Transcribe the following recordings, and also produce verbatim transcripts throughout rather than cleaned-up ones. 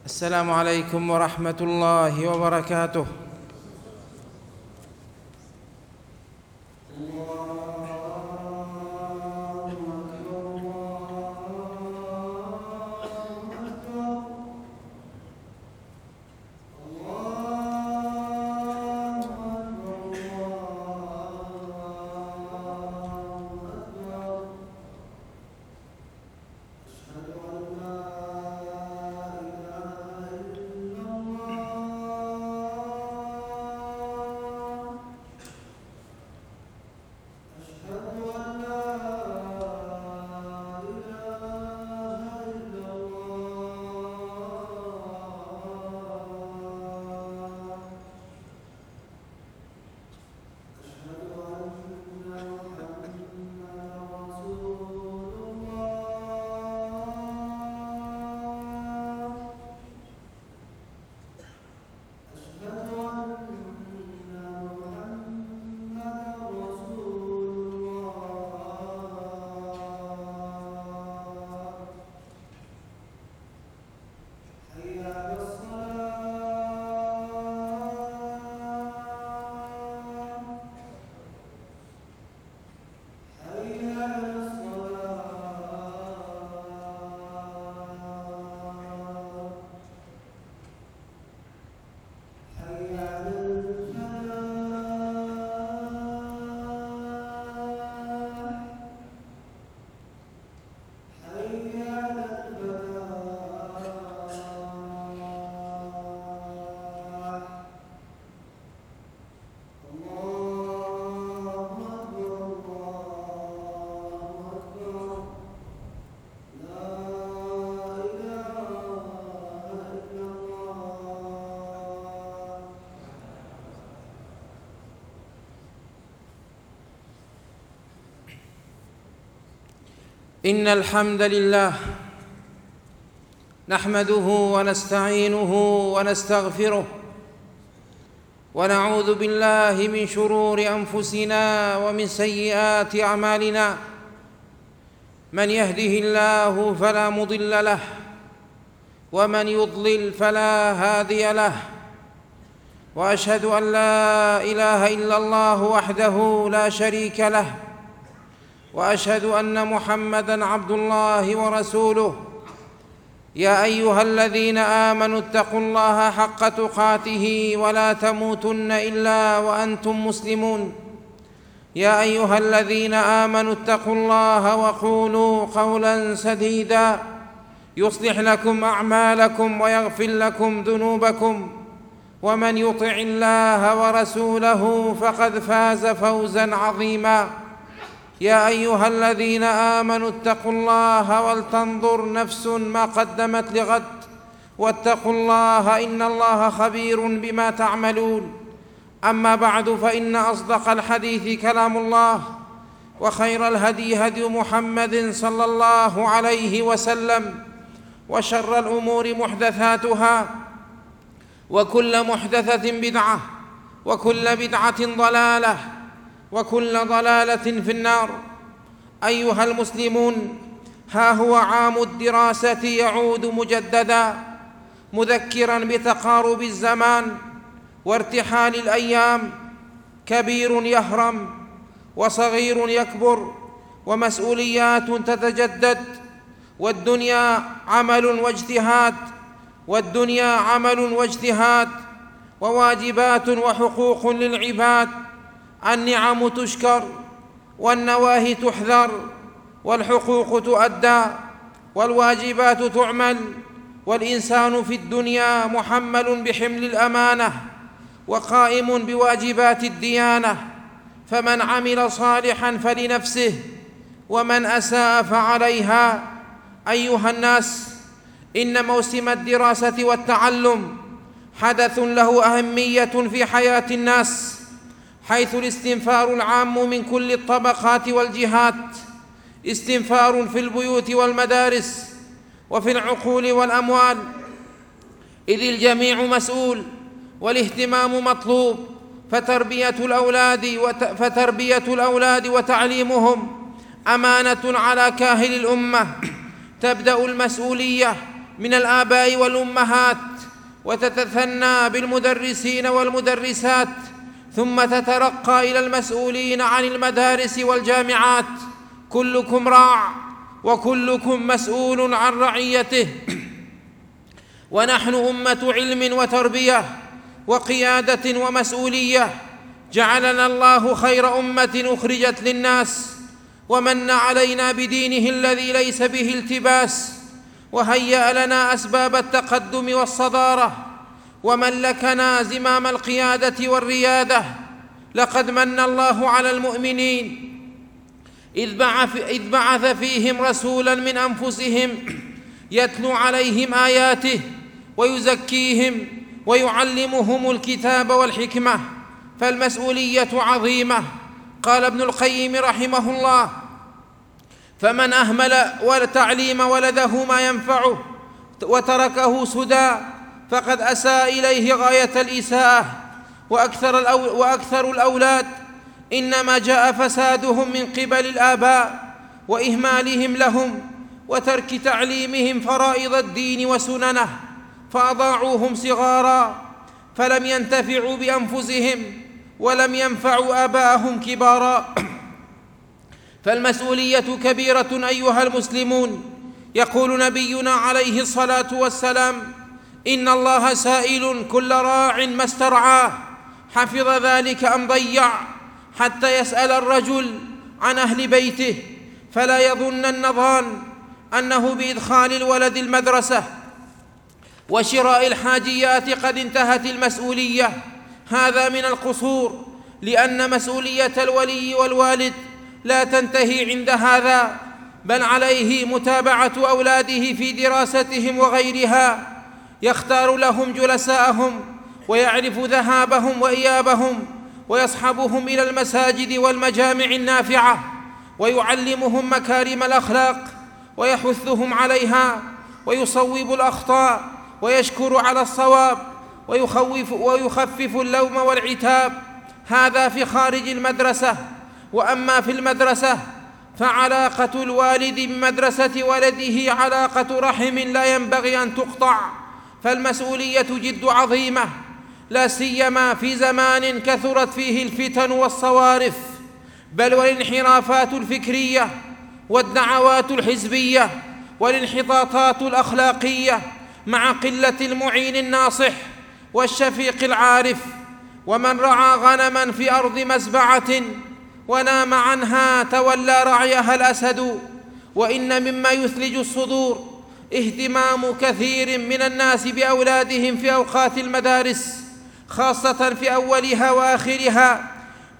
السلام عليكم ورحمة الله وبركاته. إن الحمد لله نحمده ونستعينه ونستغفره ونعوذ بالله من شرور أنفسنا ومن سيئات أعمالنا. من يهده الله فلا مضل له ومن يضلل فلا هادي له، وأشهد أن لا إله إلا الله وحده لا شريك له، وأشهد أن محمدًا عبد الله ورسوله. يا أيها الذين آمنوا اتقوا الله حق تقاته ولا تموتن إلا وأنتم مسلمون. يا أيها الذين آمنوا اتقوا الله وقولوا قولاً سديداً يصلح لكم أعمالكم ويغفر لكم ذنوبكم، ومن يطع الله ورسوله فقد فاز فوزاً عظيماً. يا أيها الذين آمنوا اتقوا الله ولتنظر نفس ما قدمت لغد، واتقوا الله إن الله خبير بما تعملون. أما بعد، فإن أصدق الحديث كلام الله، وخير الهدي هدي محمد صلى الله عليه وسلم، وشر الأمور محدثاتها، وكل محدثة بدعة، وكل بدعة ضلالة، وكل ضلالة في النار. أيها المسلمون، ها هو عام الدراسة يعود مجددا، مذكرا بتقارب الزمان وارتحال الأيام. كبير يهرم وصغير يكبر ومسؤوليات تتجدد، والدنيا عمل واجتهاد والدنيا عمل واجتهاد وواجبات وحقوق للعباد. النعم تشكر والنواهي تحذر، والحقوق تؤدى والواجبات تعمل، والإنسان في الدنيا محمل بحمل الأمانة وقائم بواجبات الديانة. فمن عمل صالحاً فلنفسه، ومن أساء فعليها. أيها الناس، إن موسم الدراسة والتعلم حدث له أهمية في حياة الناس، حيث الاستنفار العام من كل الطبقات والجهات، استنفار في البيوت والمدارس وفي العقول والأموال، إذ الجميع مسؤول والاهتمام مطلوب. فتربية الأولاد وت... فتربية الأولاد وتعليمهم أمانة على كاهل الأمة. تبدأ المسؤولية من الآباء والأمهات، وتتثنى بالمدرسين والمدرسات، ثم تترقى إلى المسؤولين عن المدارس والجامعات. كلكم راع وكلكم مسؤول عن رعيته. ونحن أمة علم وتربية وقيادة ومسؤولية، جعلنا الله خير أمة أخرجت للناس، ومن علينا بدينه الذي ليس به التباس، وهيأ لنا أسباب التقدم والصدارة، وملكنا زمام القيادة والريادة. لقد من الله على المؤمنين إذ بعث, إذ بعث فيهم رسولا من أنفسهم يتلو عليهم آياته ويزكيهم ويعلمهم الكتاب والحكمة، فالمسؤولية عظيمة. قال ابن القيم رحمه الله: فمن أهمل تعليم ولده ما ينفعه وتركه سدى فقد أساء إليه غاية الإساءة. وأكثر, الأو وأكثر الأولاد إنما جاء فسادهم من قبل الآباء وإهمالهم لهم وترك تعليمهم فرائض الدين وسننه، فأضاعوهم صغارا فلم ينتفعوا بأنفسهم ولم ينفعوا آباءهم كبارا. فالمسؤولية كبيرة أيها المسلمون. يقول نبينا عليه الصلاة والسلام: إن الله سائل كل راع ما استرعاه حفظ ذلك أم ضيع، حتى يسأل الرجل عن أهل بيته. فلا يظنن ظان أنه بإدخال الولد المدرسة وشراء الحاجيات قد انتهت المسؤولية. هذا من القصور، لأن مسؤولية الولي والوالد لا تنتهي عند هذا، بل عليه متابعة أولاده في دراستهم وغيرها، يختار لهم جلساءهم ويعرف ذهابهم وإيابهم، ويصحبهم إلى المساجد والمجامع النافعة، ويعلمهم مكارم الأخلاق ويحثهم عليها، ويصوب الأخطاء ويشكر على الصواب، ويخوف ويخفف اللوم والعتاب. هذا في خارج المدرسة. وأما في المدرسة فعلاقة الوالد بمدرسة ولده علاقة رحم لا ينبغي أن تقطع، فالمسؤولية جد عظيمة، لا سيما في زمان كثرت فيه الفتن والصوارف، بل والانحرافات الفكرية والدعوات الحزبية والانحطاطات الأخلاقية، مع قلة المعين الناصح والشفيق العارف. ومن رعى غنما في أرض مزبعة ونام عنها تولى رعيها الأسد. وإن مما يثلج الصدور اهتمام كثير من الناس بأولادهم في أوقات المدارس، خاصة في أولها وآخرها،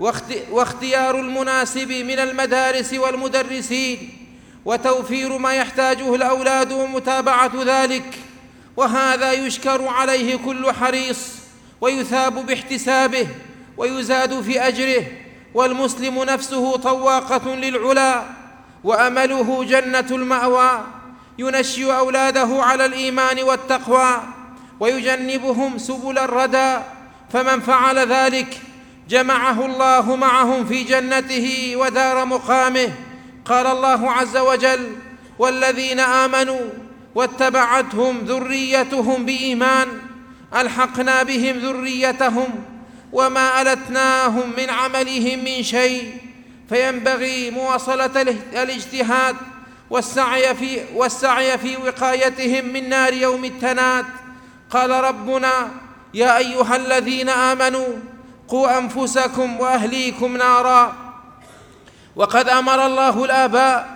واختيار المناسب من المدارس والمدرسين، وتوفير ما يحتاجه الأولاد ومتابعة ذلك. وهذا يشكر عليه كل حريص، ويثاب باحتسابه، ويزاد في أجره. والمسلم نفسه طواقة للعلا، وأمله جنة المأوى، ينشئ أولاده على الإيمان والتقوى، ويجنبهم سبل الردى. فمن فعل ذلك جمعه الله معهم في جنته ودار مقامه. قال الله عز وجل: والذين آمنوا واتبعتهم ذريتهم بإيمان ألحقنا بهم ذريتهم وما ألتناهم من عملهم من شيء. فينبغي مواصلة الاجتهاد والسعي في, والسعي في وقايتهم من نار يوم التناد. قال ربنا: يا أيها الذين آمنوا قوا أنفسكم وأهليكم نارا. وقد أمر الله الآباء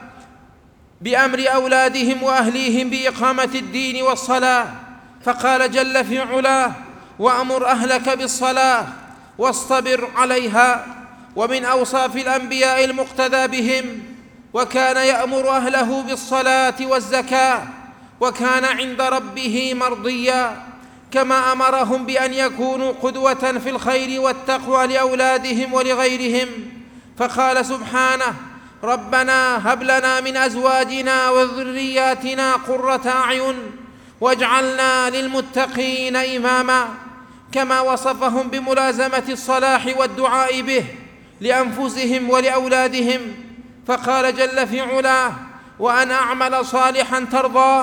بأمر أولادهم وأهليهم بإقامة الدين والصلاة، فقال جل في علاه: وأمر أهلك بالصلاة واصطبر عليها. ومن أوصاف الأنبياء المقتدى بهم: وكان يأمر أهله بالصلاة والزكاة، وكان عند ربه مرضيا، كما أمرهم بأن يكونوا قدوة في الخير والتقوى لأولادهم ولغيرهم. فقال سبحانه: ربنا هب لنا من أزواجنا وذرياتنا قرة أعين واجعلنا للمتقين إماما، كما وصفهم بملازمة الصلاح والدعاء به لأنفسهم ولأولادهم. فقال جل في علاه: وأن أعمل صالحا ترضاه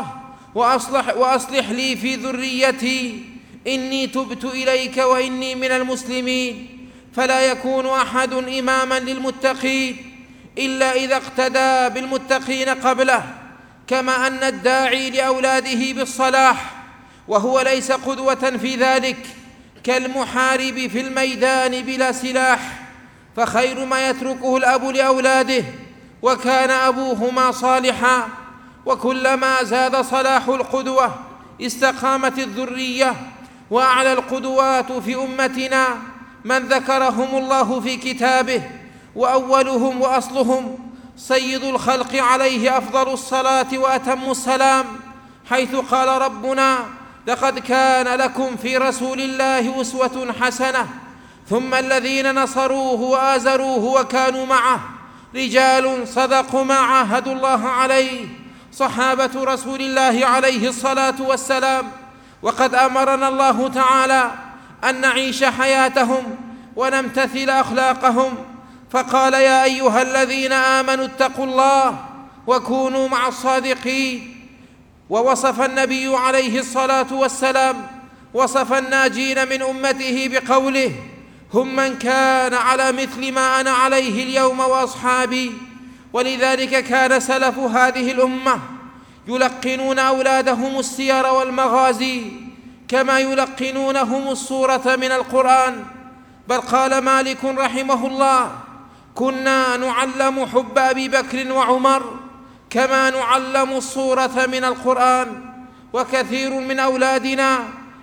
وأصلح, وأصلح لي في ذريتي إني تبت إليك وإني من المسلمين. فلا يكون أحد إماما للمتقين إلا إذا اقتدى بالمتقين قبله، كما أن الداعي لأولاده بالصلاح وهو ليس قدوة في ذلك كالمحارب في الميدان بلا سلاح، فخير ما يتركه الأب لأولاده وكان أبوهما صالحا. وكلما زاد صلاح القدوة استقامت الذرية. وأعلى القدوات في أمتنا من ذكرهم الله في كتابه، وأولهم وأصلهم سيد الخلق عليه أفضل الصلاة وأتم السلام، حيث قال ربنا: لقد كان لكم في رسول الله أسوة حسنة. ثم الذين نصروه وآزروه وكانوا معه رجال صدقوا ما عاهدوا الله عليه، صحابة رسول الله عليه الصلاة والسلام. وقد أمرنا الله تعالى أن نعيش حياتهم ونمتثل أخلاقهم، فقال: يا أيها الذين آمنوا اتقوا الله وكونوا مع الصادقين. ووصف النبي عليه الصلاة والسلام وصف الناجين من أمته بقوله: هم من كان على مثل ما أنا عليه اليوم وأصحابي. ولذلك كان سلف هذه الأمة يلقنون أولادهم السير والمغازي كما يلقنونهم السورة من القرآن. بل قال مالك رحمه الله: كنا نعلم حب أبي بكر وعمر كما نعلم السورة من القرآن. وكثير من أولادنا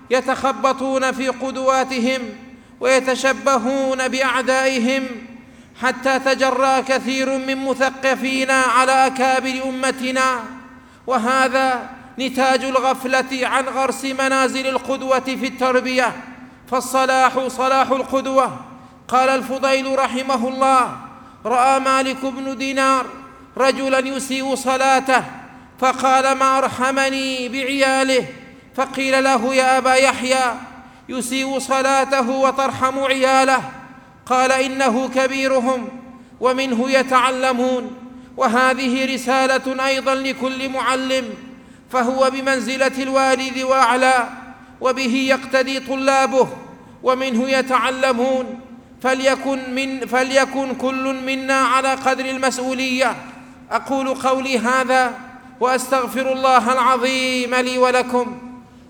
يتخبطون في قدواتهم ويتشبهون بأعدائهم، حتى تجرأ كثير من مثقفينا على أكابر أمتنا، وهذا نتاج الغفلة عن غرس منازل القدوة في التربية. فالصلاح صلاح القدوة. قال الفضيل رحمه الله: رأى مالك بن دينار رجلا يسيء صلاته فقال: ما أرحمني بعياله. فقيل له: يا أبا يحيى، يسيء صلاته وترحم عياله؟ قال: إنه كبيرهم ومنه يتعلمون. وهذه رسالة أيضا لكل معلم، فهو بمنزلة الوالد وأعلى، وبه يقتدي طلابه ومنه يتعلمون. فليكن, من فليكن كل منا على قدر المسؤولية. أقول قولي هذا وأستغفر الله العظيم لي ولكم.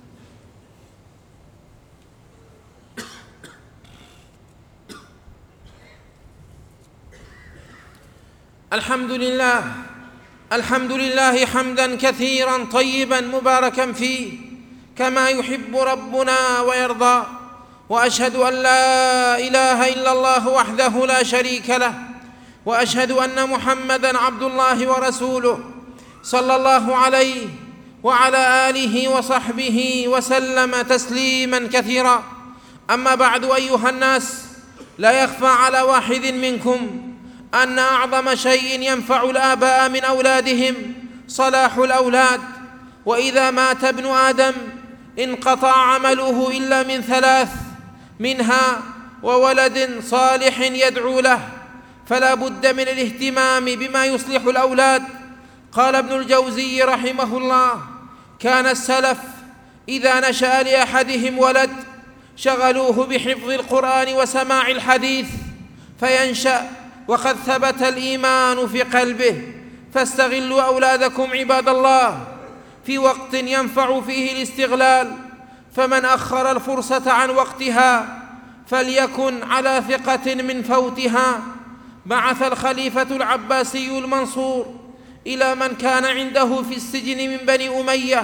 الحمد لله الحمد لله حمدا كثيرا طيبا مباركا فيه كما يحب ربنا ويرضى. وأشهد أن لا إله إلا الله وحده لا شريك له، وأشهد أن محمدًا عبد الله ورسوله صلى الله عليه وعلى آله وصحبه وسلم تسليماً كثيرا. أما بعد، أيها الناس، لا يخفى على واحد منكم أن أعظم شيء ينفع الآباء من أولادهم صلاح الأولاد. وإذا مات ابن آدم انقطع عمله إلا من ثلاث، منها وولد صالح يدعو له. فلا بد من الاهتمام بما يصلح الأولاد. قال ابن الجوزي رحمه الله: كان السلف إذا نشأ لأحدهم ولد شغلوه بحفظ القرآن وسماع الحديث فينشأ وقد ثبت الإيمان في قلبه. فاستغلوا أولادكم عباد الله في وقت ينفع فيه الاستغلال، فمن أخر الفرصة عن وقتها فليكن على ثقة من فوتها. بعث الخليفة العباسي المنصور إلى من كان عنده في السجن من بني أمية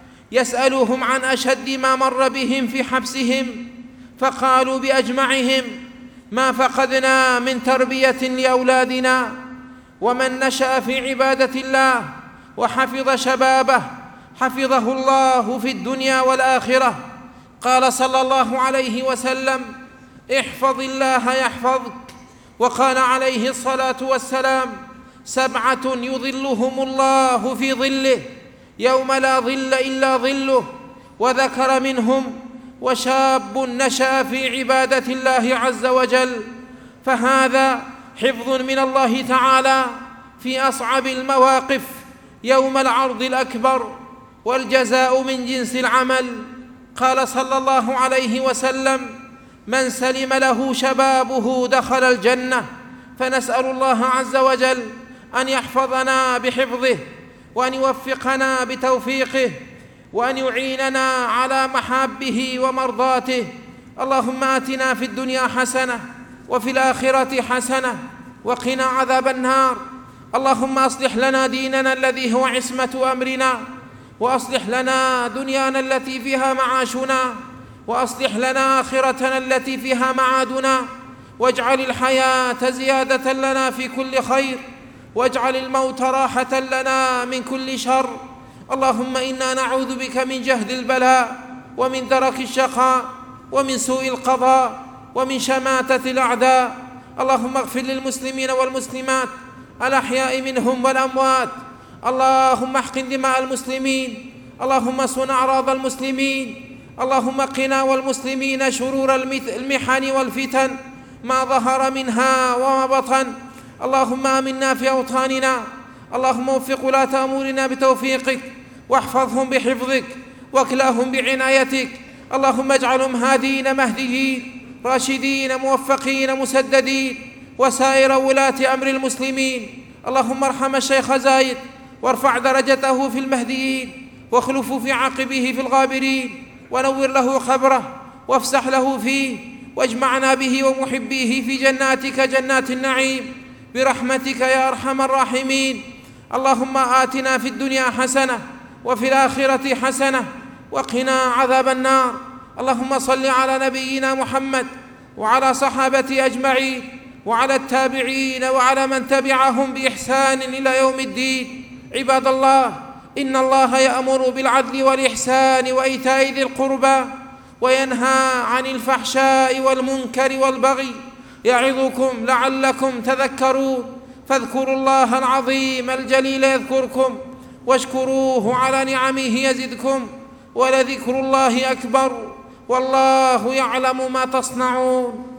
يسألهم عن أشد ما مر بهم في حبسهم، فقالوا بأجمعهم: ما فقدنا من تربية لأولادنا. ومن نشأ في عبادة الله وحفظ شبابه حفظه الله في الدنيا والآخرة. قال صلى الله عليه وسلم: احفظ الله يحفظك. وقال عليه الصلاة والسلام: سبعة يظلهم الله في ظله يوم لا ظل إلا ظله. وذكر منهم: وشاب نشأ في عبادة الله عز وجل. فهذا حفظ من الله تعالى في أصعب المواقف يوم العرض الأكبر. والجزاء من جنس العمل. قال صلى الله عليه وسلم: من سلم له شبابه دخل الجنة. فنسأل الله عز وجل أن يحفظنا بحفظه، وأن يوفقنا بتوفيقه، وأن يعيننا على محابه ومرضاته. اللهم آتنا في الدنيا حسنة وفي الآخرة حسنة وقنا عذاب النار. اللهم أصلح لنا ديننا الذي هو عصمة أمرنا، وأصلح لنا دنيانا التي فيها معاشنا، وأصلح لنا آخرتنا التي فيها معادنا، واجعل الحياة زيادة لنا في كل خير، واجعل الموت راحة لنا من كل شر. اللهم إنا نعوذ بك من جهد البلاء، ومن درك الشقاء، ومن سوء القضاء، ومن شماتة الأعداء. اللهم اغفر للمسلمين والمسلمات الأحياء منهم والأموات. اللهم احقن دماء المسلمين. اللهم صن أعراض المسلمين. اللهم قنا والمسلمين شرور المحن والفتن ما ظهر منها وما بطن. اللهم آمنا في أوطاننا. اللهم وفق ولاة أمورنا بتوفيقك، واحفظهم بحفظك، واكلاهم بعنايتك. اللهم اجعلهم هادين مهديين راشدين موفقين مسددين، وسائر ولاة أمر المسلمين. اللهم ارحم الشيخ زايد، وارفع درجته في المهديين، واخلف في عقبه في الغابرين، ونور له خبره، وافسح له فيه، واجمعنا به ومحبيه في جناتك جنات النعيم برحمتك يا أرحم الراحمين. اللهم آتنا في الدنيا حسنة وفي الآخرة حسنة وقنا عذاب النار. اللهم صل على نبينا محمد وعلى صحابته أجمعين، وعلى التابعين، وعلى من تبعهم بإحسان إلى يوم الدين. عباد الله، إن الله يأمر بالعدل والإحسان وإيتاء ذي القربى، وينهى عن الفحشاء والمنكر والبغي، يعظكم لعلكم تذكرون. فاذكروا الله العظيم الجليل يذكركم، واشكروه على نعمه يزدكم، ولذكر الله أكبر، والله يعلم ما تصنعون.